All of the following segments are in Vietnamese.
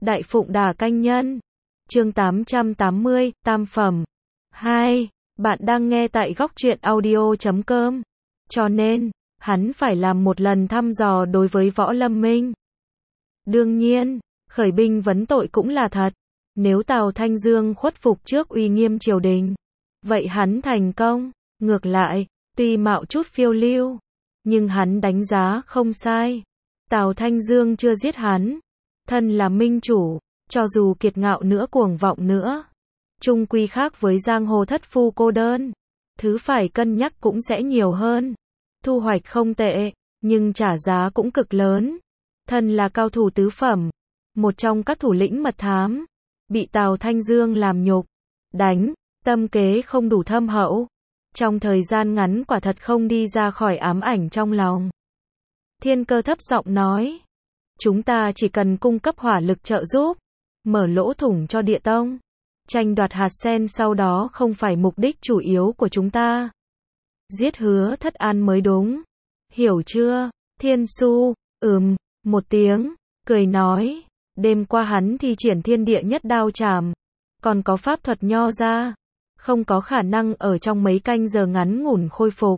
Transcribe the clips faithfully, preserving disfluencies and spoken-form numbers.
Đại Phụng Đà Canh Nhân. Chương tám trăm tám mươi, Tam Phẩm. hai. Bạn đang nghe tại góc truyện audio chấm com. Cho nên, hắn phải làm một lần thăm dò đối với Võ Lâm Minh. Đương nhiên, khởi binh vấn tội cũng là thật. Nếu Tào Thanh Dương khuất phục trước uy nghiêm triều đình, vậy hắn thành công. Ngược lại, tuy mạo chút phiêu lưu, nhưng hắn đánh giá không sai. Tào Thanh Dương chưa giết hắn. Thân là minh chủ, cho dù kiệt ngạo nữa cuồng vọng nữa, chung quy khác với giang hồ thất phu cô đơn. Thứ phải cân nhắc cũng sẽ nhiều hơn. Thu hoạch không tệ, nhưng trả giá cũng cực lớn. Thân là cao thủ tứ phẩm, một trong các thủ lĩnh mật thám, bị Tào Thanh Dương làm nhục, đánh, tâm kế không đủ thâm hậu. Trong thời gian ngắn quả thật không đi ra khỏi ám ảnh trong lòng. Thiên Cơ thấp giọng nói, chúng ta chỉ cần cung cấp hỏa lực trợ giúp, mở lỗ thủng cho Địa Tông. Tranh đoạt hạt sen sau đó không phải mục đích chủ yếu của chúng ta. Giết Hứa Thất An mới đúng. Hiểu chưa? Thiên Su, ừm, một tiếng, cười nói, đêm qua hắn thi triển thiên địa nhất đao chảm, còn có pháp thuật nho ra, không có khả năng ở trong mấy canh giờ ngắn ngủn khôi phục.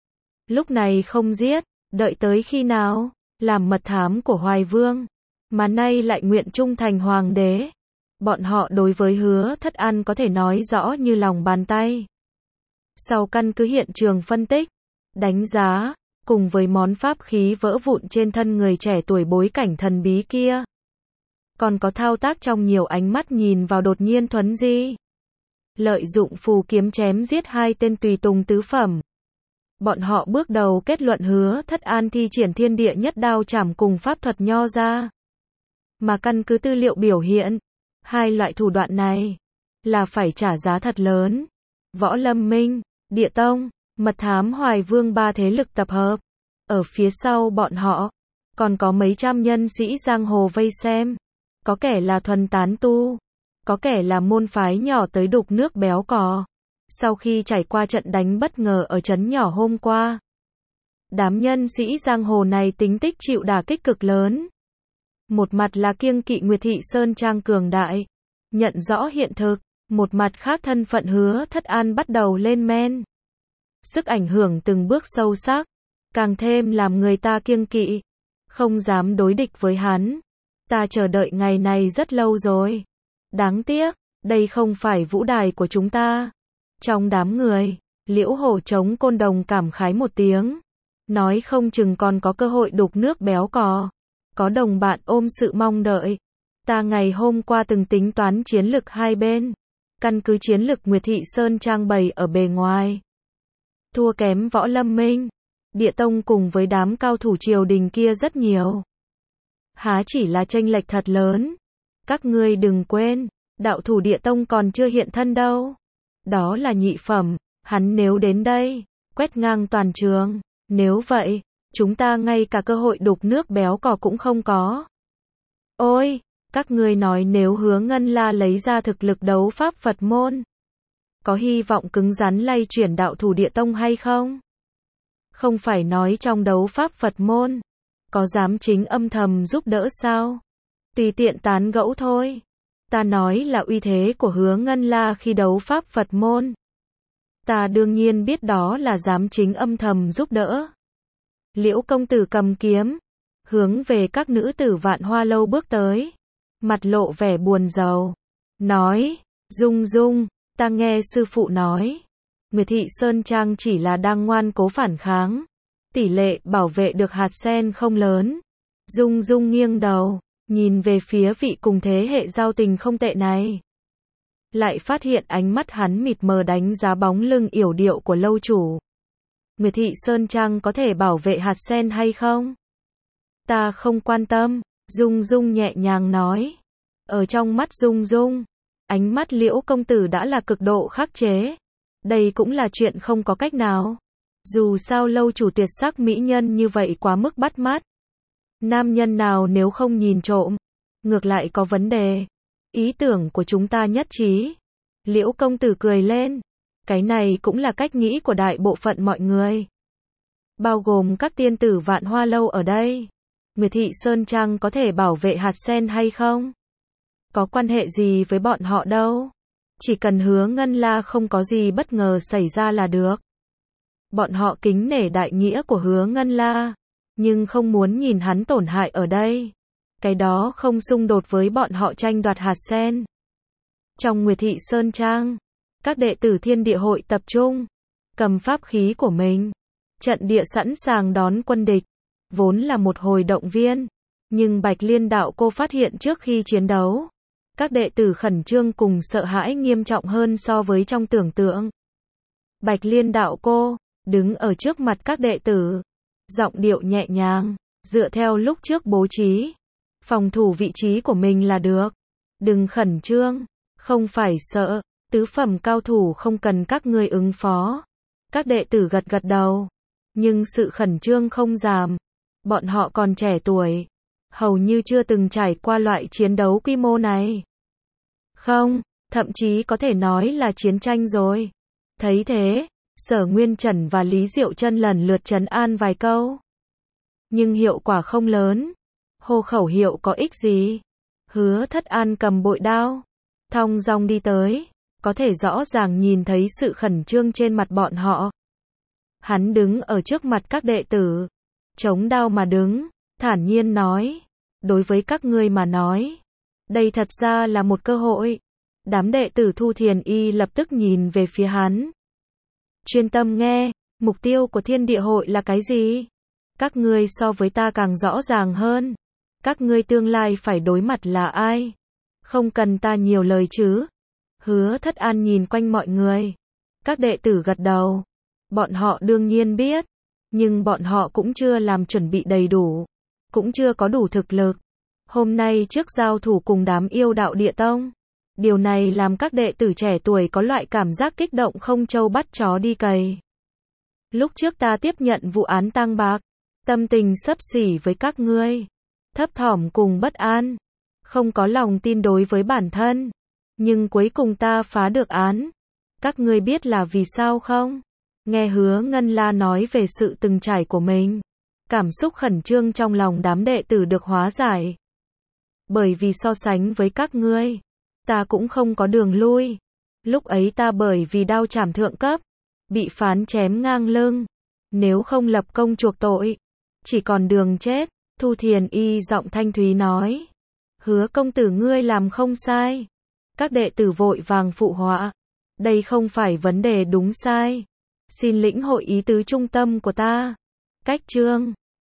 Lúc này không giết, đợi tới khi nào? Làm mật thám của Hoài Vương, mà nay lại nguyện trung thành hoàng đế. Bọn họ đối với Hứa Thất An có thể nói rõ như lòng bàn tay. Sau căn cứ hiện trường phân tích, đánh giá, cùng với món pháp khí vỡ vụn trên thân người trẻ tuổi bối cảnh thần bí kia, còn có thao tác trong nhiều ánh mắt nhìn vào đột nhiên thuấn di, lợi dụng phù kiếm chém giết hai tên tùy tùng tứ phẩm. Bọn họ bước đầu kết luận Hứa Thất An thi triển thiên địa nhất đao chảm cùng pháp thuật nho ra. Mà căn cứ tư liệu biểu hiện, hai loại thủ đoạn này là phải trả giá thật lớn. Võ Lâm Minh, Địa Tông, mật thám Hoài Vương ba thế lực tập hợp. Ở phía sau bọn họ, còn có mấy trăm nhân sĩ giang hồ vây xem. Có kẻ là thuần tán tu, có kẻ là môn phái nhỏ tới đục nước béo cò. Sau khi trải qua trận đánh bất ngờ ở trấn nhỏ hôm qua, đám nhân sĩ giang hồ này tính tích chịu đả kích cực lớn. Một mặt là kiêng kỵ Nguyệt Thị Sơn Trang cường đại, nhận rõ hiện thực, một mặt khác thân phận Hứa Thất An bắt đầu lên men. Sức ảnh hưởng từng bước sâu sắc, càng thêm làm người ta kiêng kỵ, không dám đối địch với hắn. Ta chờ đợi ngày này rất lâu rồi. Đáng tiếc, đây không phải vũ đài của chúng ta. Trong đám người, Liễu Hổ chống côn đồng cảm khái một tiếng, nói không chừng còn có cơ hội đục nước béo cò. Có đồng bạn ôm sự mong đợi. Ta ngày hôm qua từng tính toán chiến lực hai bên. Căn cứ chiến lực Nguyệt Thị Sơn Trang bày ở bề ngoài, thua kém Võ Lâm Minh, Địa Tông cùng với đám cao thủ triều đình kia rất nhiều. Há chỉ là chênh lệch thật lớn. Các ngươi đừng quên, đạo thủ Địa Tông còn chưa hiện thân đâu. Đó là nhị phẩm, hắn nếu đến đây, quét ngang toàn trường. Nếu vậy, chúng ta ngay cả cơ hội đục nước béo cò cũng không có. Ôi, các ngươi nói nếu Hứa Ngân La lấy ra thực lực đấu pháp Phật môn, có hy vọng cứng rắn lay chuyển đạo thủ Địa Tông hay không? Không phải nói trong đấu pháp Phật môn, có dám chính âm thầm giúp đỡ sao? Tùy tiện tán gẫu thôi. Ta nói là uy thế của Hứa Ngân La khi đấu pháp Phật môn. Ta đương nhiên biết đó là dám chính âm thầm giúp đỡ. Liễu công tử cầm kiếm, hướng về các nữ tử Vạn Hoa Lâu bước tới, mặt lộ vẻ buồn rầu, nói, Dung Dung, ta nghe sư phụ nói, Nguyệt Thị Sơn Trang chỉ là đang ngoan cố phản kháng, tỷ lệ bảo vệ được hạt sen không lớn. Dung Dung nghiêng đầu, nhìn về phía vị cùng thế hệ giao tình không tệ này, lại phát hiện ánh mắt hắn mịt mờ đánh giá bóng lưng yểu điệu của lâu chủ. Nguyệt Thị Sơn Trang có thể bảo vệ hạt sen hay không? Ta không quan tâm, Dung Dung nhẹ nhàng nói. Ở trong mắt Dung Dung, ánh mắt Liễu công tử đã là cực độ khắc chế. Đây cũng là chuyện không có cách nào. Dù sao lâu chủ tuyệt sắc mỹ nhân như vậy quá mức bắt mắt. Nam nhân nào nếu không nhìn trộm, ngược lại có vấn đề. Ý tưởng của chúng ta nhất trí. Liễu công tử cười lên. Cái này cũng là cách nghĩ của đại bộ phận mọi người, bao gồm các tiên tử Vạn Hoa Lâu ở đây. Nguyệt Thị Sơn Trang có thể bảo vệ hạt sen hay không? có quan hệ gì với bọn họ đâu. Chỉ cần Hứa Ngân La không có gì bất ngờ xảy ra là được. Bọn họ kính nể đại nghĩa của Hứa Ngân La, nhưng không muốn nhìn hắn tổn hại ở đây. Cái đó không xung đột với bọn họ tranh đoạt hạt sen. Trong Nguyệt Thị Sơn Trang, các đệ tử Thiên Địa Hội tập trung, cầm pháp khí của mình, trận địa sẵn sàng đón quân địch. Vốn là một hồi động viên, nhưng Bạch Liên đạo cô phát hiện trước khi chiến đấu, các đệ tử khẩn trương cùng sợ hãi nghiêm trọng hơn so với trong tưởng tượng. Bạch Liên đạo cô đứng ở trước mặt các đệ tử, giọng điệu nhẹ nhàng, dựa theo lúc trước bố trí, phòng thủ vị trí của mình là được. Đừng khẩn trương, không phải sợ, tứ phẩm cao thủ không cần các ngươi ứng phó. Các đệ tử gật gật đầu, nhưng sự khẩn trương không giảm. Bọn họ còn trẻ tuổi, hầu như chưa từng trải qua loại chiến đấu quy mô này. Không, thậm chí có thể nói là chiến tranh rồi. Thấy thế, Sở Nguyên Trần và Lý Diệu Chân lần lượt trấn an vài câu. Nhưng hiệu quả không lớn. Hô khẩu hiệu có ích gì? Hứa Thất An cầm bội đao, thong dong đi tới, có thể rõ ràng nhìn thấy sự khẩn trương trên mặt bọn họ. Hắn đứng ở trước mặt các đệ tử, chống đao mà đứng, thản nhiên nói, đối với các ngươi mà nói, đây thật ra là một cơ hội. Đám đệ tử Thu Thiền Y lập tức nhìn về phía hắn. Chuyên tâm nghe, mục tiêu của Thiên Địa Hội là cái gì? Các ngươi so với ta càng rõ ràng hơn. Các ngươi tương lai phải đối mặt là ai? Không cần ta nhiều lời chứ? Hứa Thất An nhìn quanh mọi người. Các đệ tử gật đầu. Bọn họ đương nhiên biết, nhưng bọn họ cũng chưa làm chuẩn bị đầy đủ, cũng chưa có đủ thực lực. Hôm nay trước giao thủ cùng đám yêu đạo địa tông, điều này làm các đệ tử trẻ tuổi có loại cảm giác kích động không trâu bắt chó đi cày. Lúc trước ta tiếp nhận vụ án tang bạc, tâm tình xấp xỉ với các ngươi, thấp thỏm cùng bất an, không có lòng tin đối với bản thân, nhưng cuối cùng ta phá được án. Các ngươi biết là vì sao không? Nghe Hứa Ngân La nói về sự từng trải của mình, cảm xúc khẩn trương trong lòng đám đệ tử được hóa giải. Bởi vì so sánh với các ngươi, ta cũng không có đường lui. Lúc ấy ta bởi vì đao trảm thượng cấp, bị phán chém ngang lưng. Nếu không lập công chuộc tội, chỉ còn đường chết. Thu Thiền Y giọng thanh thúy nói. Hứa công tử ngươi làm không sai. Các đệ tử vội vàng phụ họa. Đây không phải vấn đề đúng sai. Xin lĩnh hội ý tứ trung tâm của ta. Cách chương